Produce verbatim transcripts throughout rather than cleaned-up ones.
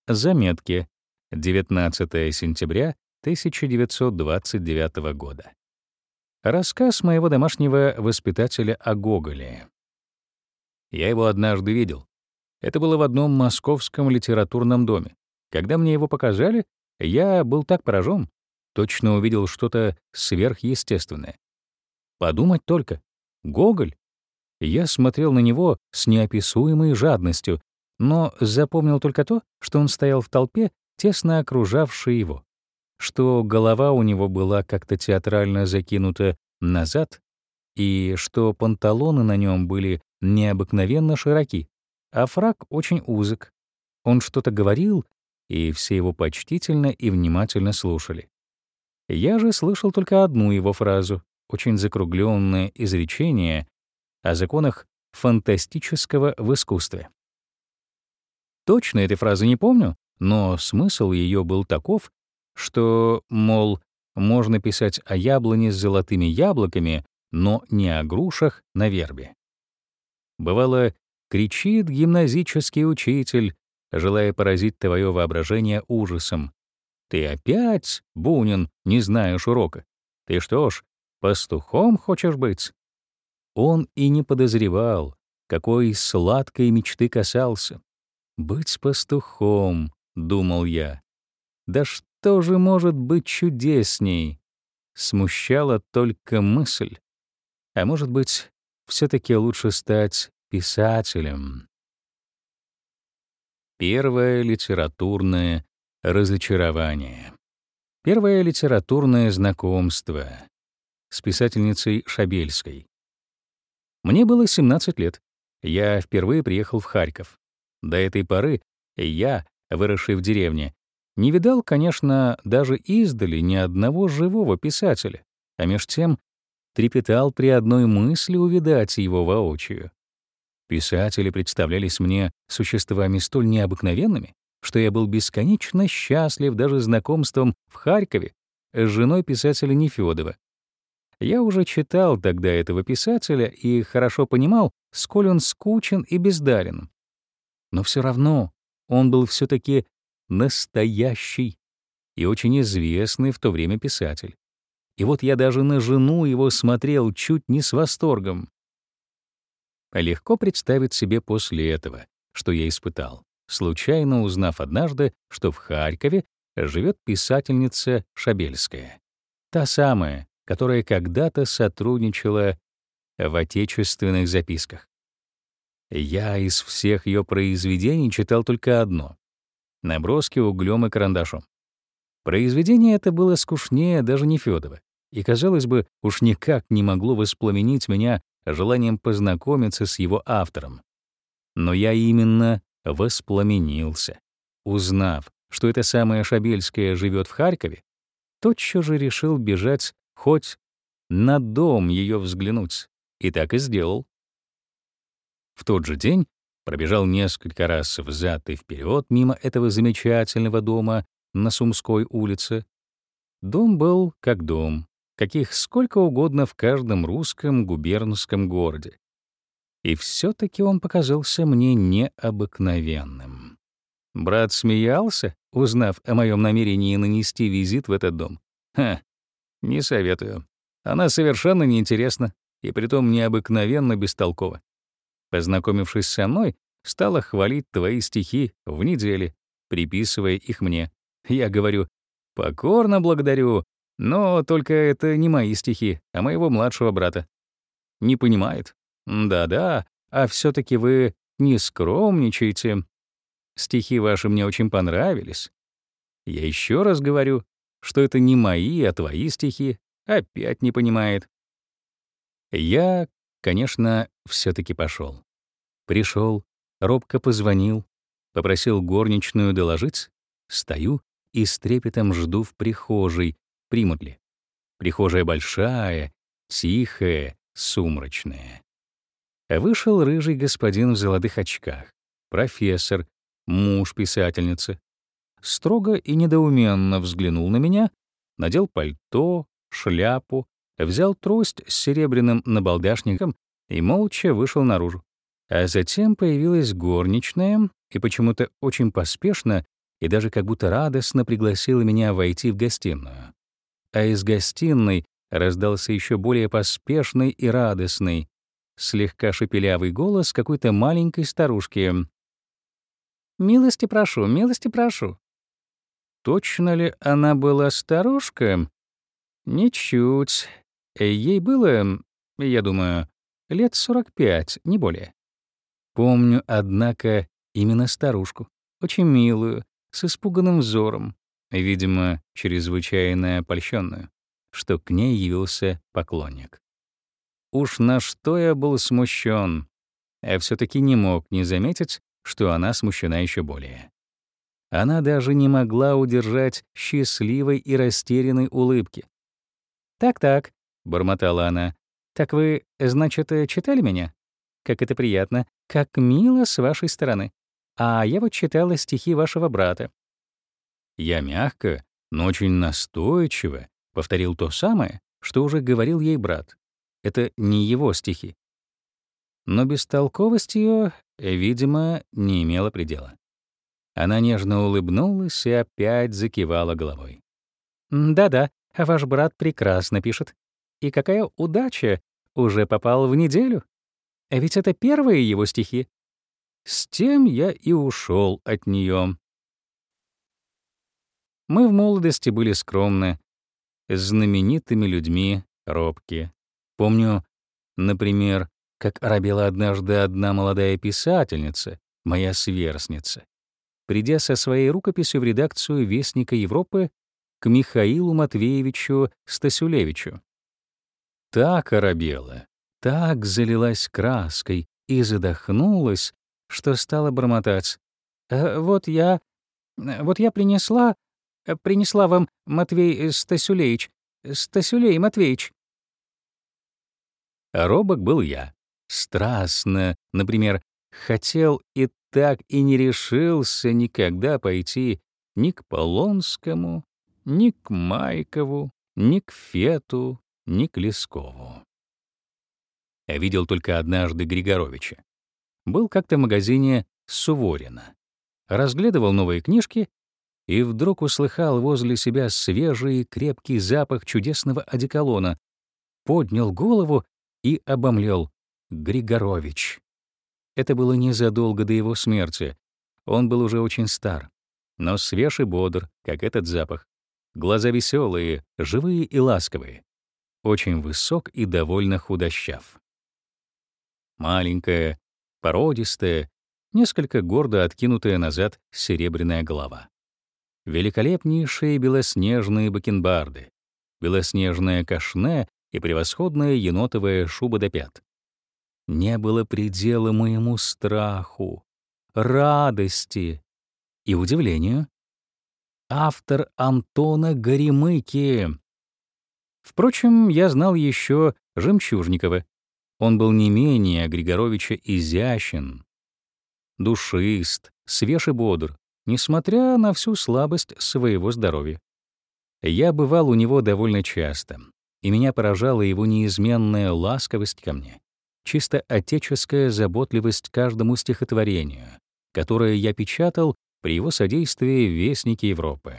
Заметки. девятнадцатое сентября тысяча девятьсот двадцать девятого года. Рассказ моего домашнего воспитателя о Гоголе. Я его однажды видел. Это было в одном московском литературном доме. Когда мне его показали, я был так поражен, точно увидел что-то сверхъестественное. Подумать только, Гоголь. Я смотрел на него с неописуемой жадностью, но запомнил только то, что он стоял в толпе, тесно окружавшей его, что голова у него была как-то театрально закинута назад, и что панталоны на нем были необыкновенно широки, а фрак очень узок. Он что-то говорил, и все его почтительно и внимательно слушали. Я же слышал только одну его фразу, очень закругленное изречение о законах фантастического в искусстве. Точно этой фразы не помню, но смысл ее был таков, что, мол, можно писать о яблоне с золотыми яблоками, но не о грушах на вербе. Бывало, кричит гимназический учитель, желая поразить твое воображение ужасом. «Ты опять, Бунин, не знаешь урока? Ты что ж, пастухом хочешь быть?» Он и не подозревал, какой сладкой мечты касался. «Быть пастухом», — думал я. «Да что же может быть чудесней?» Смущала только мысль. А может быть, все-таки лучше стать писателем. Первое литературное разочарование. Первое литературное знакомство с писательницей Шабельской. Мне было семнадцать лет. Я впервые приехал в Харьков. До этой поры я, выросший в деревне, не видал, конечно, даже издали ни одного живого писателя, а меж тем трепетал при одной мысли увидать его воочию. Писатели представлялись мне существами столь необыкновенными, что я был бесконечно счастлив даже знакомством в Харькове с женой писателя Нефёдова. Я уже читал тогда этого писателя и хорошо понимал, сколь он скучен и бездарен. Но все равно он был все-таки настоящий и очень известный в то время писатель. И вот я даже на жену его смотрел чуть не с восторгом. Легко представить себе после этого, что я испытал, случайно узнав однажды, что в Харькове живет писательница Шабельская. Та самая, которая когда-то сотрудничала в отечественных записках. Я из всех ее произведений читал только одно — наброски углем и карандашом. Произведение это было скучнее даже Нефёдова, и, казалось бы, уж никак не могло воспламенить меня желанием познакомиться с его автором. Но я именно воспламенился. Узнав, что эта самая Шабельская живет в Харькове, тотчас же решил бежать хоть на дом ее взглянуть, и так и сделал. В тот же день пробежал несколько раз взад и вперед мимо этого замечательного дома на Сумской улице. Дом был как дом, каких сколько угодно в каждом русском губернском городе. И все-таки он показался мне необыкновенным. Брат смеялся, узнав о моем намерении нанести визит в этот дом. Ха, не советую. Она совершенно неинтересна и притом необыкновенно бестолкова. Познакомившись со мной, стала хвалить твои стихи в неделе, приписывая их мне. Я говорю: «Покорно благодарю, но только это не мои стихи, а моего младшего брата». Не понимает. «Да-да, а все-таки вы не скромничаете. Стихи ваши мне очень понравились». Я еще раз говорю, что это не мои, а твои стихи. Опять не понимает. Я, конечно, все-таки пошел. Пришел, робко позвонил, попросил горничную доложить. Стою и с трепетом жду в прихожей, примут ли. Прихожая большая, тихая, сумрачная. Вышел рыжий господин в золотых очках, профессор, муж писательницы. Строго и недоуменно взглянул на меня, надел пальто, шляпу, взял трость с серебряным набалдашником и молча вышел наружу. А затем появилась горничная и почему-то очень поспешно и даже как будто радостно пригласила меня войти в гостиную. А из гостиной раздался еще более поспешный и радостный, слегка шепелявый голос какой-то маленькой старушки. «Милости прошу, милости прошу». Точно ли она была старушка? Ничуть. Ей было, я думаю, лет сорок пять, не более. Помню, однако, именно старушку, очень милую, с испуганным взором, видимо, чрезвычайно польщенную, что к ней явился поклонник. Уж на что я был смущен, а все таки не мог не заметить, что она смущена еще более. Она даже не могла удержать счастливой и растерянной улыбки. «Так-так», — бормотала она, — «так вы, значит, читали меня? Как это приятно, как мило с вашей стороны. А я вот читала стихи вашего брата». Я мягко, но очень настойчиво повторил то самое, что уже говорил ей брат. Это не его стихи. Но бестолковость ее, видимо, не имела предела. Она нежно улыбнулась и опять закивала головой. «Да-да, ваш брат прекрасно пишет. И какая удача, уже попал в неделю. А ведь это первые его стихи». С тем я и ушел от нее. Мы в молодости были скромны, знаменитыми людьми робки. Помню, например, как оробела однажды одна молодая писательница, моя сверстница, придя со своей рукописью в редакцию «Вестника Европы» к Михаилу Матвеевичу Стасюлевичу. Так оробела, так залилась краской и задохнулась, что стала бормотать. «Э, «Вот я... вот я принесла... э, принесла вам, Матвей Стасюлеич, Стасюлей Матвеич». А робок был я. Страстно, например, хотел и так и не решился никогда пойти ни к Полонскому, ни к Майкову, ни к Фету, ни к Лескову. Я видел только однажды Григоровича. Был как-то в магазине Суворина. Разглядывал новые книжки и вдруг услыхал возле себя свежий крепкий запах чудесного одеколона, поднял голову и обомлел. Григорович. Это было незадолго до его смерти. Он был уже очень стар, но свеж и бодр, как этот запах. Глаза веселые, живые и ласковые. Очень высок и довольно худощав. Маленькая, породистая, несколько гордо откинутая назад серебряная голова. Великолепнейшие белоснежные бакенбарды, белоснежное кашне и превосходная енотовая шуба до пят. Не было предела моему страху, радости и удивлению. Автор Антона Горемыки. Впрочем, я знал еще Жемчужникова. Он был не менее Григоровича изящен, душист, свеж и бодр, несмотря на всю слабость своего здоровья. Я бывал у него довольно часто, и меня поражала его неизменная ласковость ко мне, чисто отеческая заботливость каждому стихотворению, которое я печатал при его содействии в Вестнике Европы.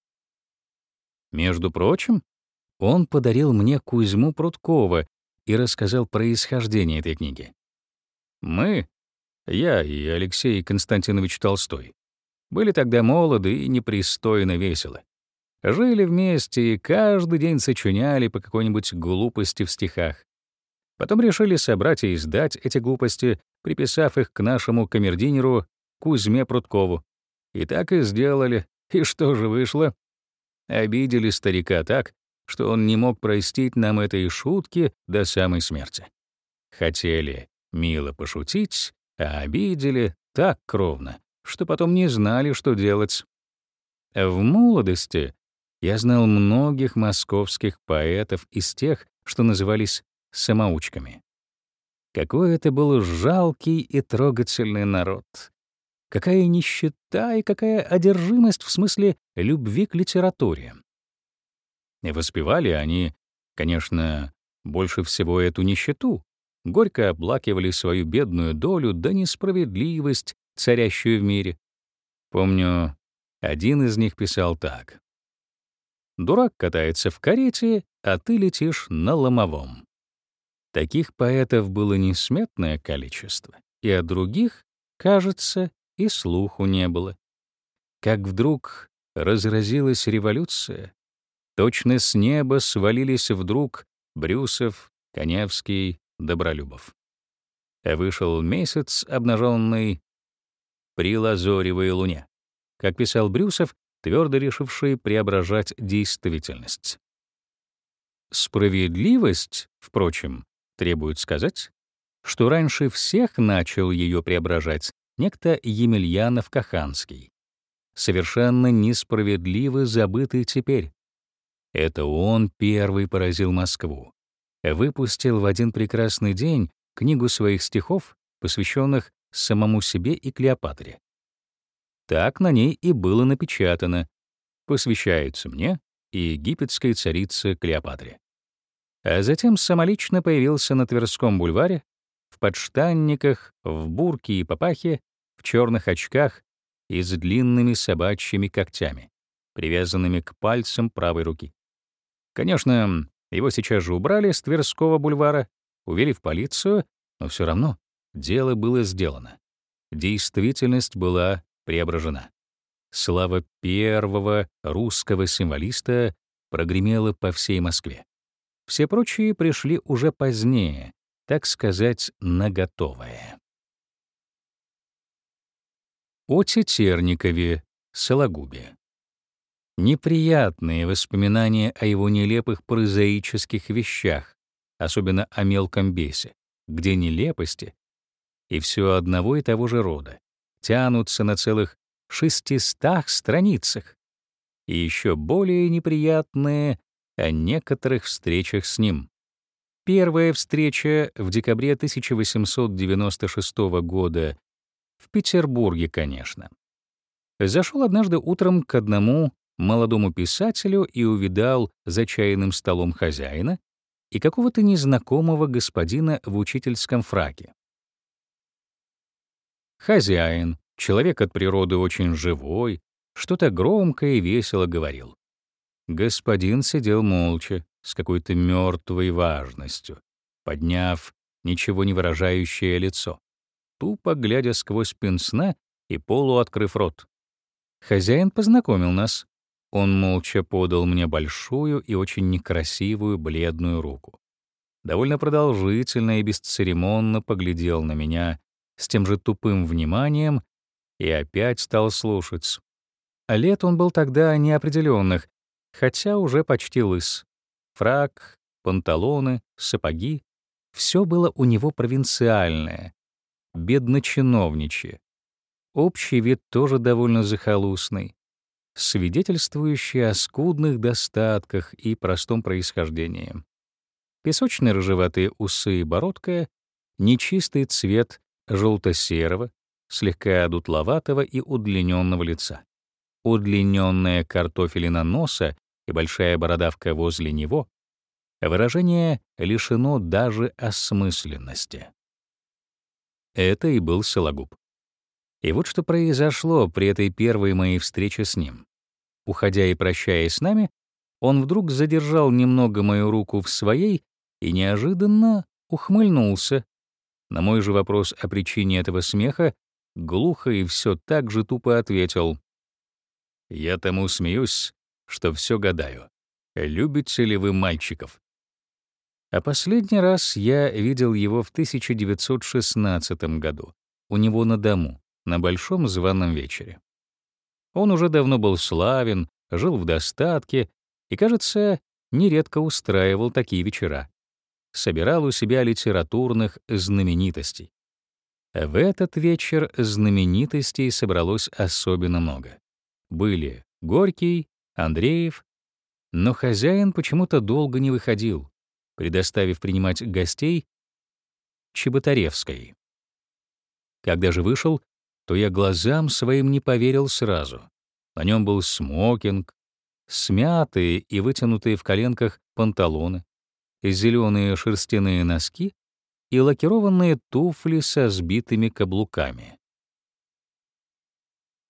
Между прочим, он подарил мне Кузьму Прудкова и рассказал происхождение этой книги. Мы, я и Алексей Константинович Толстой, были тогда молоды и непристойно веселы. Жили вместе и каждый день сочиняли по какой-нибудь глупости в стихах. Потом решили собрать и издать эти глупости, приписав их к нашему камердинеру Кузьме Прудкову. И так и сделали. И что же вышло? Обидели старика так, что он не мог простить нам этой шутки до самой смерти. Хотели мило пошутить, а обидели так кровно, что потом не знали, что делать. В молодости я знал многих московских поэтов из тех, что назывались самоучками. Какой это был жалкий и трогательный народ. Какая нищета и какая одержимость в смысле любви к литературе. И воспевали они, конечно, больше всего эту нищету, горько оплакивали свою бедную долю да несправедливость, царящую в мире. Помню, Один из них писал так: «Дурак катается в карете, а ты летишь на ломовом». Таких поэтов было несметное количество, и о других, кажется, и слуху не было. Как вдруг разразилась революция, точно с неба свалились вдруг Брюсов, Коневский, Добролюбов. Вышел месяц, обнаженный при лазоревой луне, как писал Брюсов, твердо решивший преображать действительность. Справедливость, впрочем, требует сказать, что раньше всех начал ее преображать некто Емельянов-Каханский, совершенно несправедливо забытый теперь. Это он первый поразил Москву, выпустил в один прекрасный день книгу своих стихов, посвященных самому себе и Клеопатре. Так на ней и было напечатано: «Посвящается мне и египетской царице Клеопатре». А затем самолично появился на Тверском бульваре в подштанниках, в бурке и папахе, в черных очках и с длинными собачьими когтями, привязанными к пальцам правой руки. Конечно, его сейчас же убрали с Тверского бульвара, увели в полицию, но все равно дело было сделано. Действительность была преображена. Слава первого русского символиста прогремела по всей Москве. Все прочие пришли уже позднее, так сказать, на готовое. О Тетерникове, Сологубе. Неприятные воспоминания о его нелепых прозаических вещах, особенно о мелком бесе, где нелепости, и все одного и того же рода, тянутся на целых шестистах страницах, и еще более неприятные о некоторых встречах с ним. Первая встреча в декабре тысяча восемьсот девяносто шестого года в Петербурге, конечно. Зашел однажды утром к одному молодому писателю и увидал за чайным столом хозяина и какого-то незнакомого господина в учительском фраке. Хозяин, человек от природы очень живой, что-то громко и весело говорил. Господин сидел молча, с какой-то мертвой важностью, подняв ничего не выражающее лицо, тупо глядя сквозь пенсне и полуоткрыв рот. Хозяин познакомил нас. Он молча подал мне большую и очень некрасивую бледную руку. Довольно продолжительно и бесцеремонно поглядел на меня с тем же тупым вниманием и опять стал слушать. А лет он был тогда неопределенных, хотя уже почти лыс. Фрак, панталоны, сапоги — все было у него провинциальное, бедно-чиновничье. Общий вид тоже довольно захолустный, свидетельствующий о скудных достатках и простом происхождении. Песочные рыжеватые усы и бородка, нечистый цвет желто-серого, слегка одутловатого и удлиненного лица, удлиненная картофелина носа и большая бородавка возле него, выражение лишено даже осмысленности. Это и был Сологуб. И вот что произошло при этой первой моей встрече с ним. Уходя и прощаясь с нами, он вдруг задержал немного мою руку в своей и неожиданно ухмыльнулся. На мой же вопрос о причине этого смеха глухо и все так же тупо ответил: «Я тому смеюсь, что все гадаю. Любите ли вы мальчиков?» А последний раз я видел его в тысяча девятьсот шестнадцатом году у него на дому, на большом званом вечере. Он уже давно был славен, жил в достатке и, кажется, нередко устраивал такие вечера. Собирал у себя литературных знаменитостей. В этот вечер знаменитостей собралось особенно много. Были Горький, Андреев, но хозяин почему-то долго не выходил, предоставив принимать гостей Чеботаревской. Когда же вышел, то я глазам своим не поверил сразу. На нем был смокинг, смятые и вытянутые в коленках панталоны, зеленые шерстяные носки и лакированные туфли со сбитыми каблуками.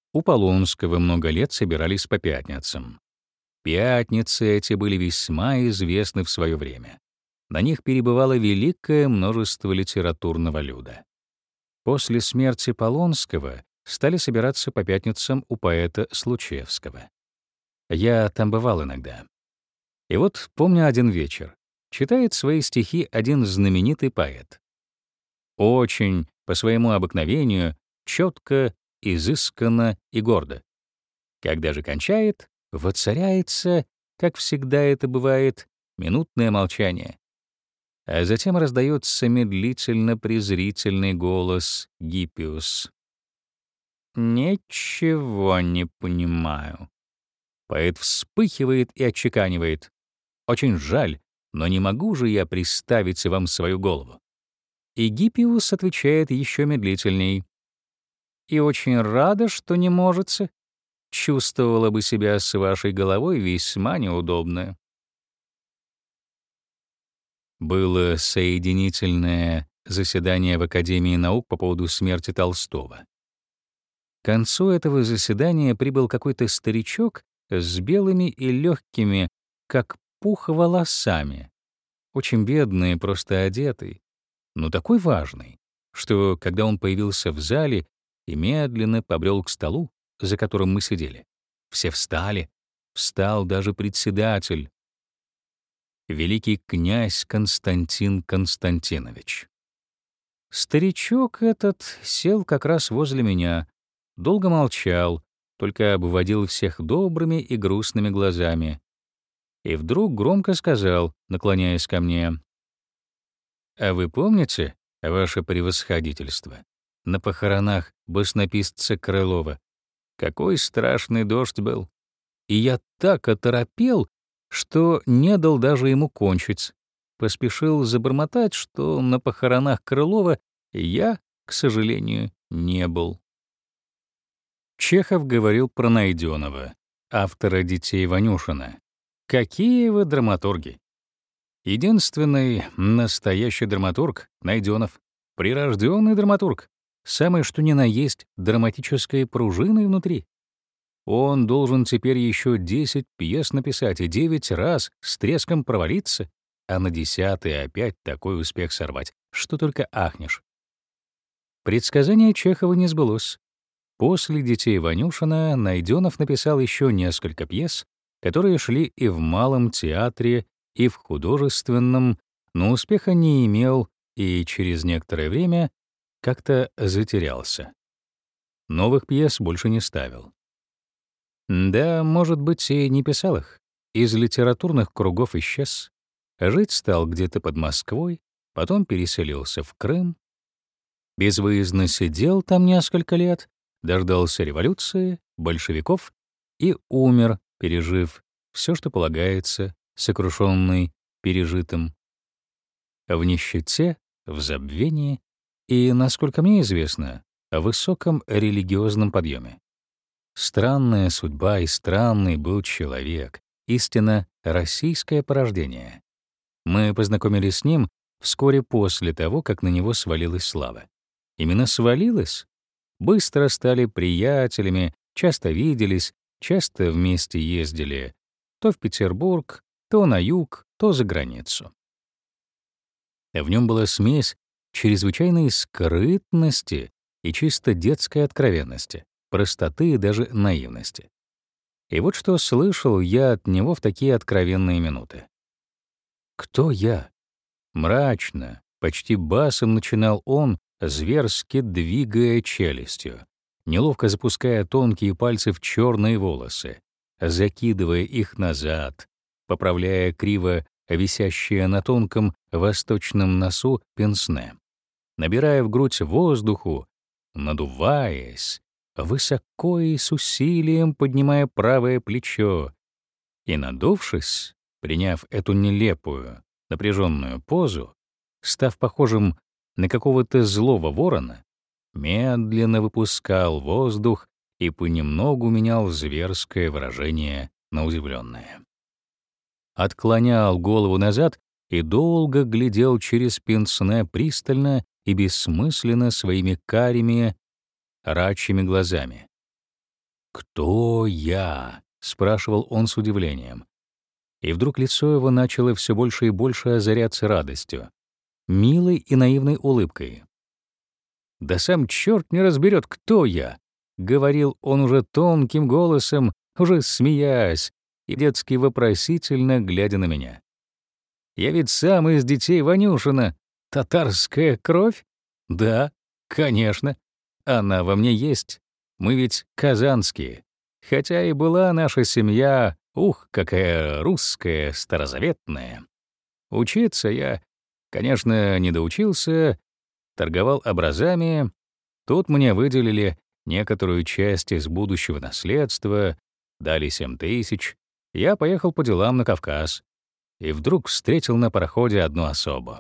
У Полонского много лет собирались по пятницам. Пятницы эти были весьма известны в свое время. На них перебывало великое множество литературного люда. После смерти Полонского стали собираться по пятницам у поэта Случевского. Я там бывал иногда. И вот помню один вечер. Читает свои стихи один знаменитый поэт. Очень, по своему обыкновению, четко, изысканно и гордо. Когда же кончает, воцаряется, как всегда это бывает, минутное молчание. А затем раздается медлительно-презрительный голос Гиппиус. «Ничего не понимаю». Поэт вспыхивает и отчеканивает. «Очень жаль, но не могу же я приставить вам свою голову». И Гиппиус отвечает еще медлительней. «И очень рада, что не можете. Чувствовала бы себя с вашей головой весьма неудобно». Было соединительное заседание в Академии наук по поводу смерти Толстого. К концу этого заседания прибыл какой-то старичок с белыми и легкими, как пух, волосами, очень бедный, просто одетый, но такой важный, что, когда он появился в зале и медленно побрел к столу, за которым мы сидели, все встали, встал даже председатель, великий князь Константин Константинович. Старичок этот сел как раз возле меня, долго молчал, только обводил всех добрыми и грустными глазами. И вдруг громко сказал, наклоняясь ко мне: «А вы помните, ваше превосходительство, на похоронах баснописца Крылова какой страшный дождь был? И я так оторопел, что не дал даже ему кончить. Поспешил забормотать, что на похоронах Крылова я, к сожалению, не был». Чехов говорил про Найденова, автора «Детей Ванюшина». Какие вы драматурги! Единственный настоящий драматург — Найденов. Прирожденный драматург. Самое что ни на есть драматической пружиной внутри. Он должен теперь еще десять пьес написать и девять раз с треском провалиться, а на десятый опять такой успех сорвать, что только ахнешь. Предсказание Чехова не сбылось. После «Детей Ванюшина» Найденов написал еще несколько пьес, которые шли и в Малом театре, и в художественном, но успеха не имел и через некоторое время как-то затерялся. Новых пьес больше не ставил. Да, может быть, и не писал их. Из литературных кругов исчез. Жить стал где-то под Москвой, потом переселился в Крым. Безвыездно сидел там несколько лет, дождался революции, большевиков и умер, пережив все, что полагается, сокрушенный пережитым. В нищете, в забвении и, насколько мне известно, о высоком религиозном подъеме. Странная судьба и странный был человек, истинно российское порождение. Мы познакомились с ним вскоре после того, как на него свалилась слава. Именно свалилась. Быстро стали приятелями, часто виделись, часто вместе ездили то в Петербург, то на юг, то за границу. В нем была смесь чрезвычайной скрытности и чисто детской откровенности, простоты и даже наивности. И вот что слышал я от него в такие откровенные минуты. «Кто я?» Мрачно, почти басом начинал он, зверски двигая челюстью, неловко запуская тонкие пальцы в черные волосы, закидывая их назад, поправляя криво висящее на тонком восточном носу пенсне, набирая в грудь воздуху, надуваясь, высоко и с усилием поднимая правое плечо, и, надувшись, приняв эту нелепую, напряженную позу, став похожим на какого-то злого ворона, медленно выпускал воздух и понемногу менял зверское выражение на удивленное. Отклонял голову назад и долго глядел через пенсне пристально и бессмысленно своими карими, рачьими глазами. «Кто я?» — спрашивал он с удивлением. И вдруг лицо его начало все больше и больше озаряться радостью, милой и наивной улыбкой. «Да сам черт не разберет, кто я!» — говорил он уже тонким голосом, уже смеясь и детски вопросительно глядя на меня. «Я ведь сам из детей Ванюшина. Татарская кровь? Да, конечно. Она во мне есть. Мы ведь казанские. Хотя и была наша семья, ух, какая русская, старозаветная. Учиться я, конечно, не доучился, торговал образами. Тут мне выделили некоторую часть из будущего наследства, дали семь тысяч. Я поехал по делам на Кавказ и вдруг встретил на пароходе одну особу.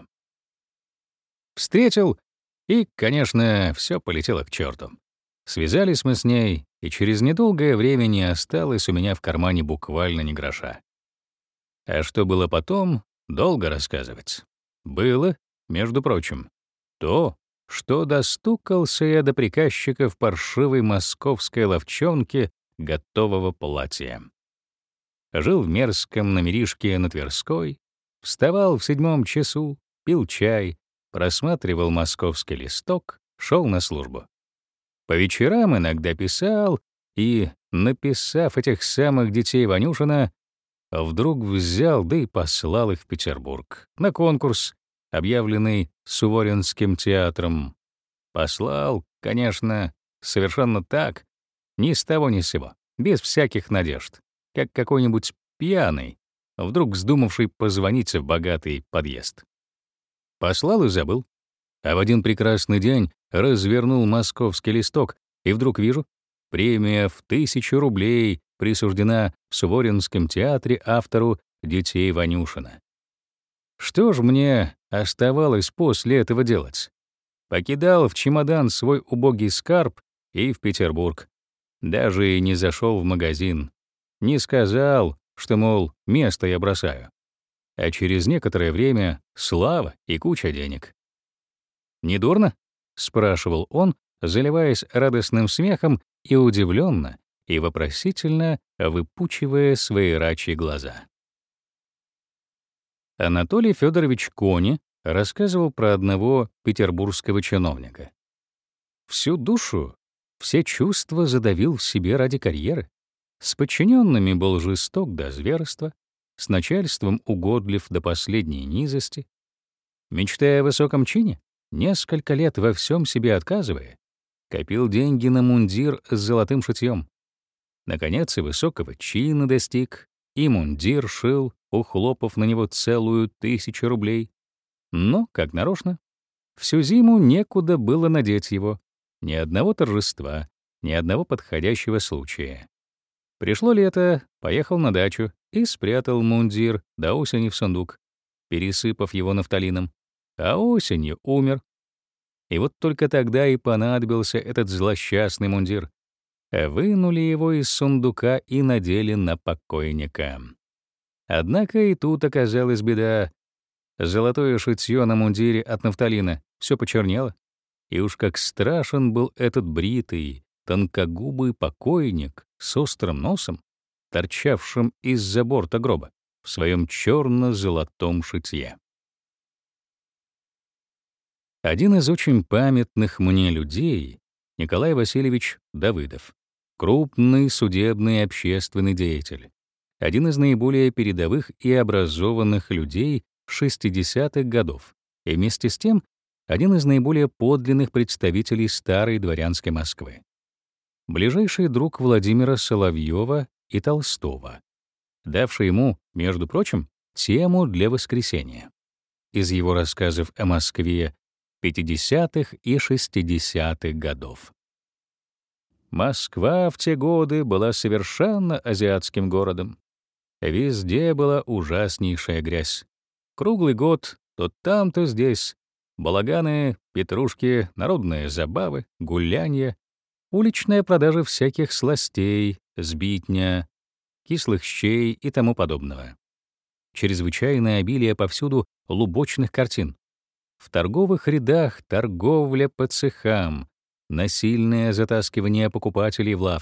Встретил, и, конечно, все полетело к черту. Связались мы с ней, и через недолгое время не осталось у меня в кармане буквально ни гроша. А что было потом, долго рассказывать. Было, между прочим, то, что достукался я до приказчика в паршивой московской ловчонке готового платья. Жил в мерзком номеришке на Тверской, вставал в седьмом часу, пил чай, просматривал московский листок, шел на службу. По вечерам иногда писал и, написав этих самых детей Ванюшина, вдруг взял да и послал их в Петербург на конкурс, объявленный Суворинским театром. Послал, конечно, совершенно так, ни с того ни с сего, без всяких надежд, как какой-нибудь пьяный, вдруг вздумавший позвонить в богатый подъезд. Послал и забыл. А в один прекрасный день развернул московский листок, и вдруг вижу, премия в тысячу рублей присуждена в Суворинском театре автору «Детей Ванюшина». Что ж мне оставалось после этого делать? Покидал в чемодан свой убогий скарб и в Петербург. Даже и не зашел в магазин. Не сказал, что, мол, место я бросаю. А через некоторое время слава и куча денег. «Не дурно?» — спрашивал он, заливаясь радостным смехом и удивленно, и вопросительно выпучивая свои рачьи глаза. Анатолий Федорович Кони рассказывал про одного петербургского чиновника. Всю душу, все чувства задавил в себе ради карьеры. С подчиненными был жесток до зверства, с начальством угодлив до последней низости. Мечтая о высоком чине, несколько лет во всем себе отказывая, копил деньги на мундир с золотым шитьем. Наконец и высокого чина достиг, и мундир шил, ухлопав на него целую тысячу рублей. Но, как нарочно, всю зиму некуда было надеть его, ни одного торжества, ни одного подходящего случая. Пришло лето, поехал на дачу и спрятал мундир до осени в сундук, пересыпав его нафталином, а осенью умер. И вот только тогда и понадобился этот злосчастный мундир. Вынули его из сундука и надели на покойника. Однако и тут оказалась беда. Золотое шитьё на мундире от нафталина все почернело. И уж как страшен был этот бритый, тонкогубый покойник с острым носом, торчавшим из-за борта гроба в своем черно-золотом шитье. Один из очень памятных мне людей — Николай Васильевич Давыдов, крупный судебный и общественный деятель, один из наиболее передовых и образованных людей шестидесятых годов, и вместе с тем один из наиболее подлинных представителей старой дворянской Москвы. Ближайший друг Владимира Соловьева и Толстого, давший ему, между прочим, тему для «Воскресенья». Из его рассказов о Москве пятидесятых и шестидесятых годов. Москва в те годы была совершенно азиатским городом. Везде была ужаснейшая грязь. Круглый год то там, то здесь. Балаганы, петрушки, народные забавы, гулянья, уличная продажа всяких сластей, сбитня, кислых щей и тому подобного. Чрезвычайное обилие повсюду лубочных картин. В торговых рядах торговля по цехам, насильное затаскивание покупателей в лавки,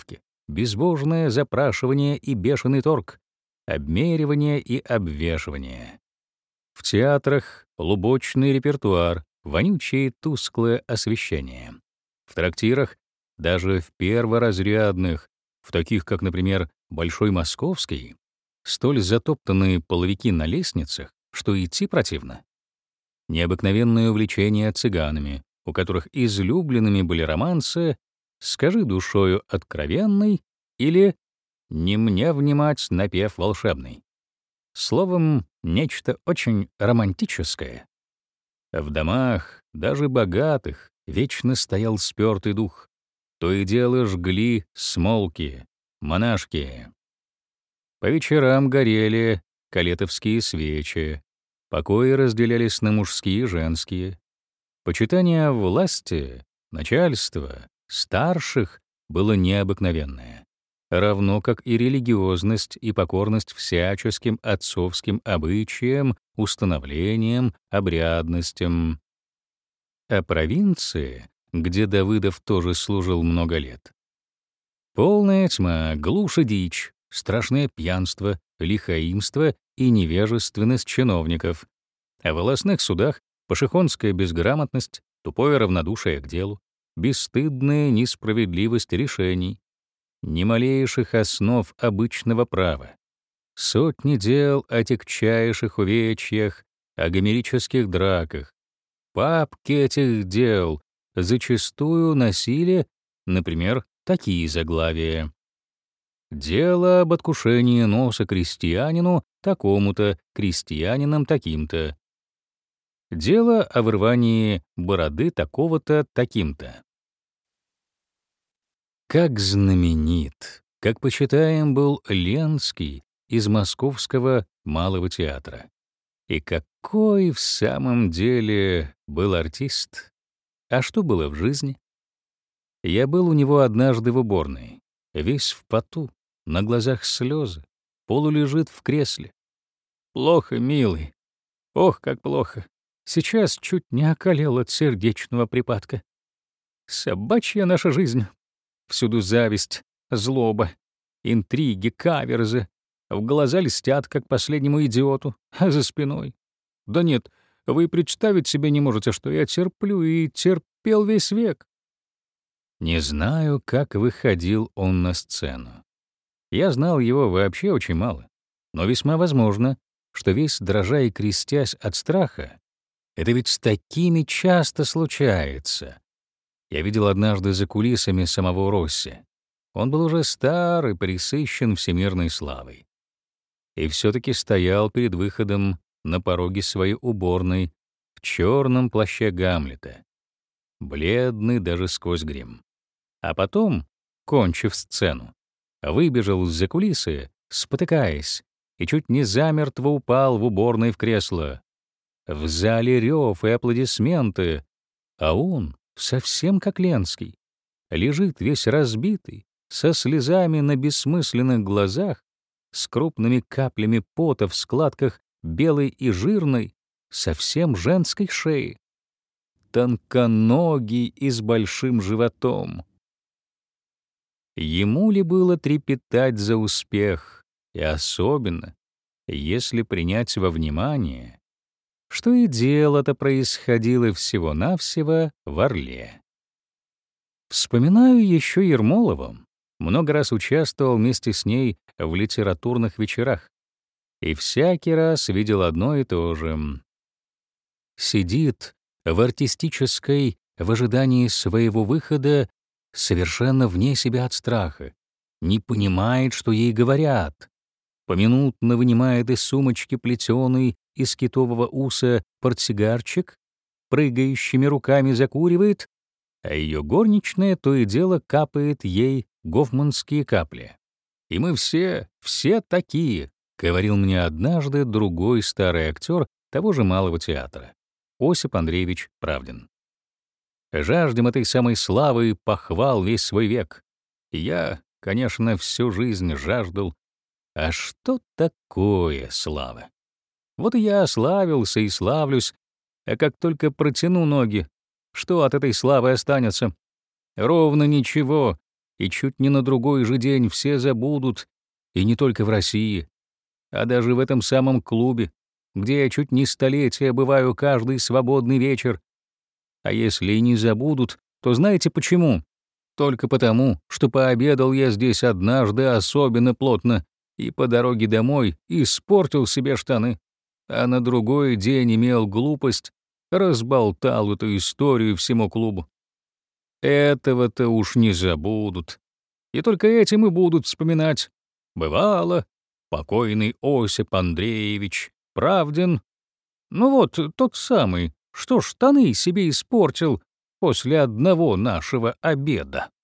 безбожное запрашивание и бешеный торг, обмеривание и обвешивание. В театрах лубочный репертуар, вонючее тусклое освещение. В трактирах, даже в перворазрядных, в таких как, например, Большой Московский, столь затоптанные половики на лестницах, что идти противно. Необыкновенное увлечение цыганами, у которых излюбленными были романсы «Скажи душою откровенной» или «Не мне внимать напев волшебный». Словом, нечто очень романтическое. В домах, даже богатых, вечно стоял спёртый дух. То и дело жгли смолки, монашки. По вечерам горели калетовские свечи, покои разделялись на мужские и женские. Почитание власти, начальства, старших было необыкновенное, равно как и религиозность и покорность всяческим отцовским обычаям, установлениям, обрядностям. А провинции, где Давыдов тоже служил много лет, полная тьма, глушь и дичь, страшное пьянство, лихаимство и невежественность чиновников, а в волостных судах пашихонская безграмотность, тупое равнодушие к делу, бесстыдная несправедливость решений, ни малейших основ обычного права, сотни дел о тягчайших увечьях, о гомерических драках. Папки этих дел зачастую носили, например, такие заглавия: «Дело об откушении носа крестьянину такому-то, крестьянином таким-то», «Дело о вырвании бороды такого-то таким-то». Как знаменит, как почитаем был Ленский из Московского малого театра. И какой в самом деле был артист. А что было в жизни? Я был у него однажды в уборной, весь в поту, на глазах слезы, полулежит в кресле. Плохо, милый. Ох, как плохо. Сейчас чуть не околел от сердечного припадка. Собачья наша жизнь. Всюду зависть, злоба, интриги, каверзы. В глаза льстят, как последнему идиоту, а за спиной. Да нет, вы представить себе не можете, что я терплю и терпел весь век. Не знаю, как выходил он на сцену. Я знал его вообще очень мало, но весьма возможно, что весь дрожа и крестясь от страха, это ведь с такими часто случается. Я видел однажды за кулисами самого Росси. Он был уже стар и пресыщен всемирной славой. И все-таки стоял перед выходом на пороге своей уборной в черном плаще Гамлета, бледный даже сквозь грим. А потом, кончив сцену, выбежал из-за кулисы, спотыкаясь, и чуть не замертво упал в уборной в кресло. В зале рев и аплодисменты, а он, совсем как Ленский, лежит весь разбитый, со слезами на бессмысленных глазах, с крупными каплями пота в складках белой и жирной, совсем женской шеи. Тонконогий и с большим животом. Ему ли было трепетать за успех, и особенно, если принять во внимание, что и дело-то происходило всего-навсего в Орле. Вспоминаю еще Ермолову, много раз участвовал вместе с ней в литературных вечерах, и всякий раз видел одно и то же. Сидит в артистической, в ожидании своего выхода, совершенно вне себя от страха, не понимает, что ей говорят, поминутно вынимает из сумочки плетеный из китового уса портсигарчик, прыгающими руками закуривает, а ее горничная то и дело капает ей гофманские капли. «И мы все, все такие», — говорил мне однажды другой старый актер того же малого театра, Осип Андреевич Правдин. «Жаждем этой самой славы и похвал весь свой век. И я, конечно, всю жизнь жаждал. А что такое слава? Вот и я славился и славлюсь, а как только протяну ноги, что от этой славы останется? Ровно ничего, и чуть не на другой же день все забудут, и не только в России, а даже в этом самом клубе, где я чуть не столетия бываю каждый свободный вечер. А если и не забудут, то знаете почему? Только потому, что пообедал я здесь однажды особенно плотно и по дороге домой испортил себе штаны, а на другой день имел глупость, разболтал эту историю всему клубу. Этого-то уж не забудут. И только этим и будут вспоминать. Бывало, покойный Осип Андреевич Правдин, ну вот тот самый, что штаны себе испортил после одного нашего обеда.